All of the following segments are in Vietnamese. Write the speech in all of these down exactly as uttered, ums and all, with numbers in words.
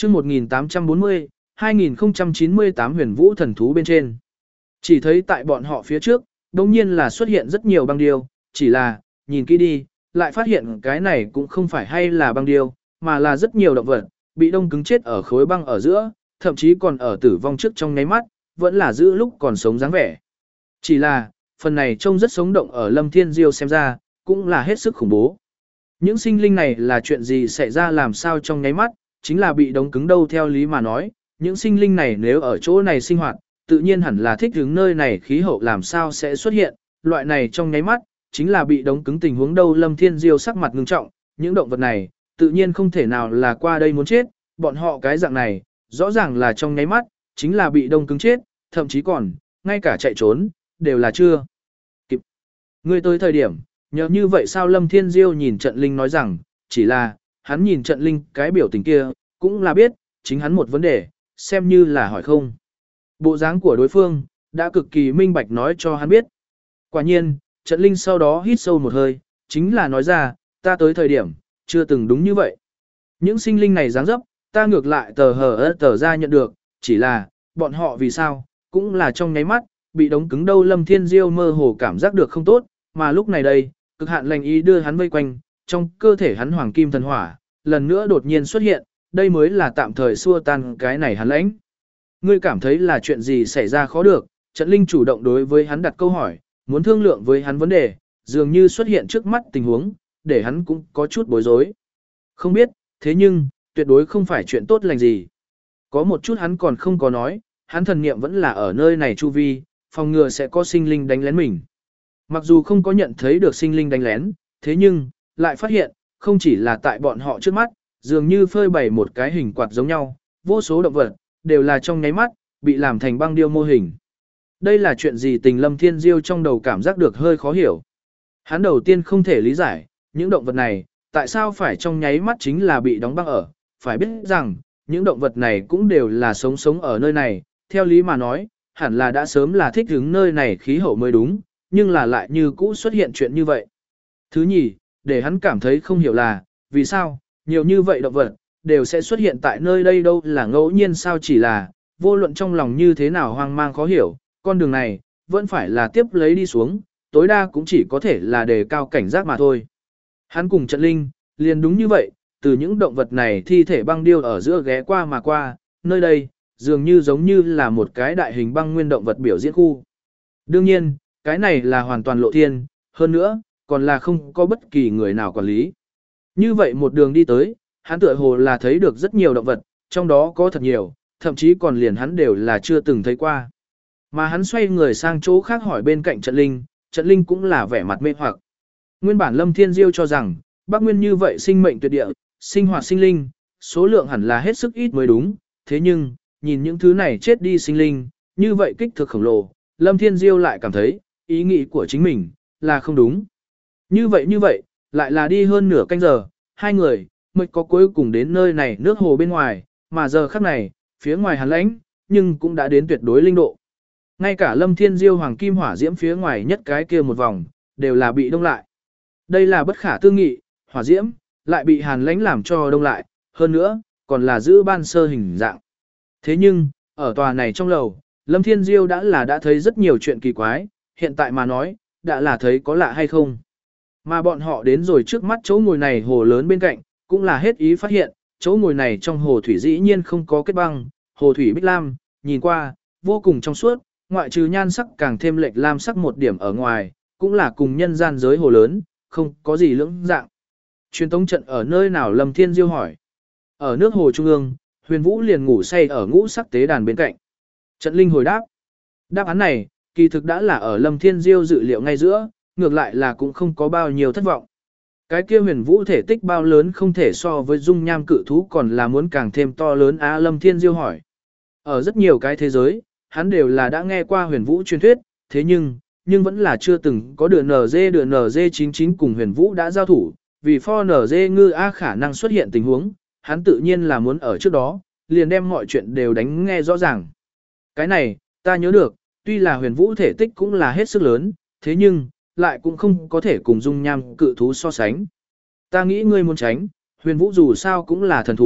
chương một nghìn tám trăm bốn mươi, hai nghìn không trăm chín mươi tám huyền vũ thần thú bên trên. Chỉ thấy tại bọn họ phía trước, đồng nhiên là xuất hiện rất nhiều băng điêu, chỉ là, nhìn kỹ đi, lại phát hiện cái này cũng không phải hay là băng điêu, mà là rất nhiều động vật, bị đông cứng chết ở khối băng ở giữa, thậm chí còn ở tử vong trước trong nháy mắt, vẫn là giữ lúc còn sống dáng vẻ. Chỉ là, phần này trông rất sống động ở Lâm Thiên Diêu xem ra, cũng là hết sức khủng bố. Những sinh linh này là chuyện gì xảy ra làm sao trong nháy mắt, chính là bị đóng cứng đâu theo lý mà nói, những sinh linh này nếu ở chỗ này sinh hoạt, tự nhiên hẳn là thích ứng nơi này khí hậu làm sao sẽ xuất hiện, loại này trong nháy mắt, chính là bị đóng cứng tình huống đâu. Lâm Thiên Diêu sắc mặt ngưng trọng, những động vật này, tự nhiên không thể nào là qua đây muốn chết, bọn họ cái dạng này, rõ ràng là trong nháy mắt, chính là bị đông cứng chết, thậm chí còn, ngay cả chạy trốn, đều là chưa kịp. Người tới thời điểm, nhờ như vậy sao? Lâm Thiên Diêu nhìn Trận Linh nói rằng, chỉ là, hắn nhìn Trận Linh cái biểu tình kia, cũng là biết, chính hắn một vấn đề, xem như là hỏi không. Bộ dáng của đối phương, đã cực kỳ minh bạch nói cho hắn biết. Quả nhiên, Trận Linh sau đó hít sâu một hơi, chính là nói ra, ta tới thời điểm, chưa từng đúng như vậy. Những sinh linh này dáng dấp, ta ngược lại tờ hờ ớt tờ ra nhận được, chỉ là, bọn họ vì sao, cũng là trong nháy mắt, bị đóng cứng đâu. Lâm Thiên Diêu mơ hồ cảm giác được không tốt, mà lúc này đây, cực hạn lành ý đưa hắn vây quanh, trong cơ thể hắn hoàng kim thần hỏa, lần nữa đột nhiên xuất hiện, đây mới là tạm thời xua tan cái này hắn lãnh. Ngươi cảm thấy là chuyện gì xảy ra khó được? Trận Linh chủ động đối với hắn đặt câu hỏi, muốn thương lượng với hắn vấn đề, dường như xuất hiện trước mắt tình huống, để hắn cũng có chút bối rối. Không biết, thế nhưng, tuyệt đối không phải chuyện tốt lành gì. Có một chút hắn còn không có nói, hắn thần niệm vẫn là ở nơi này chu vi, phòng ngừa sẽ có sinh linh đánh lén mình. Mặc dù không có nhận thấy được sinh linh đánh lén, thế nhưng, lại phát hiện, không chỉ là tại bọn họ trước mắt, dường như phơi bày một cái hình quạt giống nhau, vô số động vật, đều là trong nháy mắt, bị làm thành băng điêu mô hình. Đây là chuyện gì? Tình Lâm Thiên Diêu trong đầu cảm giác được hơi khó hiểu. Hắn đầu tiên không thể lý giải, những động vật này, tại sao phải trong nháy mắt chính là bị đóng băng ở, phải biết rằng, những động vật này cũng đều là sống sống ở nơi này, theo lý mà nói, hẳn là đã sớm là thích ứng nơi này khí hậu mới đúng, nhưng là lại như cũ xuất hiện chuyện như vậy. Thứ nhì, để hắn cảm thấy không hiểu là, vì sao, nhiều như vậy động vật, đều sẽ xuất hiện tại nơi đây đâu là ngẫu nhiên sao? Chỉ là, vô luận trong lòng như thế nào hoang mang khó hiểu, con đường này, vẫn phải là tiếp lấy đi xuống, tối đa cũng chỉ có thể là đề cao cảnh giác mà thôi. Hắn cùng Trận Linh, liền đúng như vậy, từ những động vật này thi thể băng điêu ở giữa ghé qua mà qua, nơi đây, dường như giống như là một cái đại hình băng nguyên động vật biểu diễn khu. Đương nhiên, cái này là hoàn toàn lộ thiên, hơn nữa, còn là không có bất kỳ người nào quản lý. Như vậy một đường đi tới, hắn tựa hồ là thấy được rất nhiều động vật, trong đó có thật nhiều, thậm chí còn liền hắn đều là chưa từng thấy qua. Mà hắn xoay người sang chỗ khác hỏi bên cạnh Trận Linh, Trận Linh cũng là vẻ mặt mê hoặc. Nguyên bản Lâm Thiên Diêu cho rằng, Bắc Nguyên như vậy sinh mệnh tuyệt địa, sinh hoạt sinh linh, số lượng hẳn là hết sức ít mới đúng, thế nhưng, nhìn những thứ này chết đi sinh linh, như vậy kích thước khổng lồ, Lâm Thiên Diêu lại cảm thấy, ý nghĩ của chính mình, là không đúng. Như vậy như vậy, lại là đi hơn nửa canh giờ, hai người, mới có cuối cùng đến nơi này nước hồ bên ngoài, mà giờ khắc này, phía ngoài hàn lãnh, nhưng cũng đã đến tuyệt đối linh độ. Ngay cả Lâm Thiên Diêu hoàng kim hỏa diễm phía ngoài nhất cái kia một vòng, đều là bị đông lại. Đây là bất khả tư nghị, hỏa diễm, lại bị hàn lãnh làm cho đông lại, hơn nữa, còn là giữ ban sơ hình dạng. Thế nhưng, ở tòa này trong lầu, Lâm Thiên Diêu đã là đã thấy rất nhiều chuyện kỳ quái, hiện tại mà nói, đã là thấy có lạ hay không. Mà bọn họ đến rồi trước mắt chỗ ngồi này hồ lớn bên cạnh, cũng là hết ý phát hiện, chỗ ngồi này trong hồ thủy dĩ nhiên không có kết băng, hồ thủy bích lam, nhìn qua, vô cùng trong suốt, ngoại trừ nhan sắc càng thêm lệch lam sắc một điểm ở ngoài, cũng là cùng nhân gian giới hồ lớn, không có gì lưỡng dạng. Truyền tống trận ở nơi nào? Lâm Thiên Diêu hỏi. Ở nước hồ trung ương, Huyền Vũ liền ngủ say ở ngũ sắc tế đàn bên cạnh. Trận Linh hồi đáp. Đáp án này, kỳ thực đã là ở Lâm Thiên Diêu dự liệu ngay giữa, ngược lại là cũng không có bao nhiêu thất vọng. Cái kia Huyền Vũ thể tích bao lớn không thể so với dung nham cự thú còn là muốn càng thêm to lớn á? Lâm Thiên Diêu hỏi. Ở rất nhiều cái thế giới, hắn đều là đã nghe qua Huyền Vũ truyền thuyết, thế nhưng, nhưng vẫn là chưa từng có đường en giê đường en giê chín chín cùng Huyền Vũ đã giao thủ, vì for en giê ngư A khả năng xuất hiện tình huống, hắn tự nhiên là muốn ở trước đó, liền đem mọi chuyện đều đánh nghe rõ ràng. Cái này, ta nhớ được, tuy là Huyền Vũ thể tích cũng là hết sức lớn, thế nhưng, lại cũng không có thể cùng dung nham cự thú so sánh. Ta nghĩ ngươi muốn tránh, Huyền Vũ dù sao cũng là thần thú,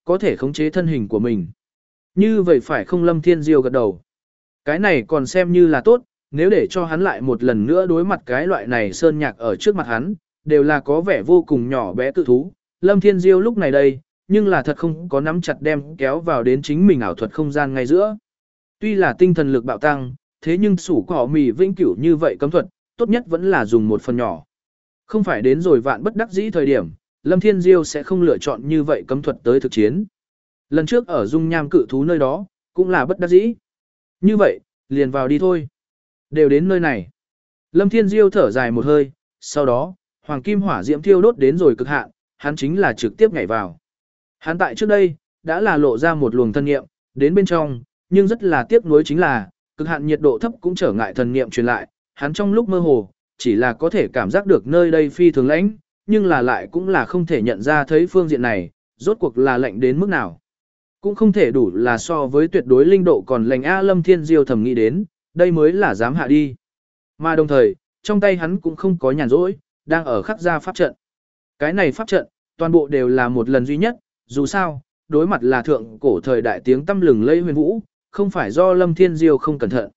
có thể khống chế thân hình của mình. Như vậy phải không? Lâm Thiên Diêu gật đầu. Cái này còn xem như là tốt, nếu để cho hắn lại một lần nữa đối mặt cái loại này sơn nhạc ở trước mặt hắn, đều là có vẻ vô cùng nhỏ bé cự thú. Lâm Thiên Diêu lúc này đây, nhưng là thật không có nắm chặt đem kéo vào đến chính mình ảo thuật không gian ngay giữa. Tuy là tinh thần lực bạo tăng, thế nhưng sủ cỏ mì vĩnh cửu như vậy cấm thuật, tốt nhất vẫn là dùng một phần nhỏ. Không phải đến rồi vạn bất đắc dĩ thời điểm, Lâm Thiên Diêu sẽ không lựa chọn như vậy cấm thuật tới thực chiến. Lần trước ở dung nham cự thú nơi đó, cũng là bất đắc dĩ. Như vậy, liền vào đi thôi. Đều đến nơi này. Lâm Thiên Diêu thở dài một hơi, sau đó, hoàng kim hỏa diễm thiêu đốt đến rồi cực hạn, hắn chính là trực tiếp nhảy vào. Hắn tại trước đây, đã là lộ ra một luồng thân nghiệm, đến bên trong, nhưng rất là tiếc nuối chính là, cực hạn nhiệt độ thấp cũng trở ngại thần niệm truyền lại, hắn trong lúc mơ hồ, chỉ là có thể cảm giác được nơi đây phi thường lãnh, nhưng là lại cũng là không thể nhận ra thấy phương diện này, rốt cuộc là lạnh đến mức nào. Cũng không thể đủ là so với tuyệt đối linh độ còn lạnh A. Lâm Thiên Diêu thầm nghĩ đến, đây mới là dám hạ đi. Mà đồng thời, trong tay hắn cũng không có nhàn rỗi, đang ở khắc ra pháp trận. Cái này pháp trận, toàn bộ đều là một lần duy nhất, dù sao, đối mặt là thượng cổ thời đại tiếng tăm lừng lây huyền vũ, không phải do Lâm Thiên Diêu không cẩn thận.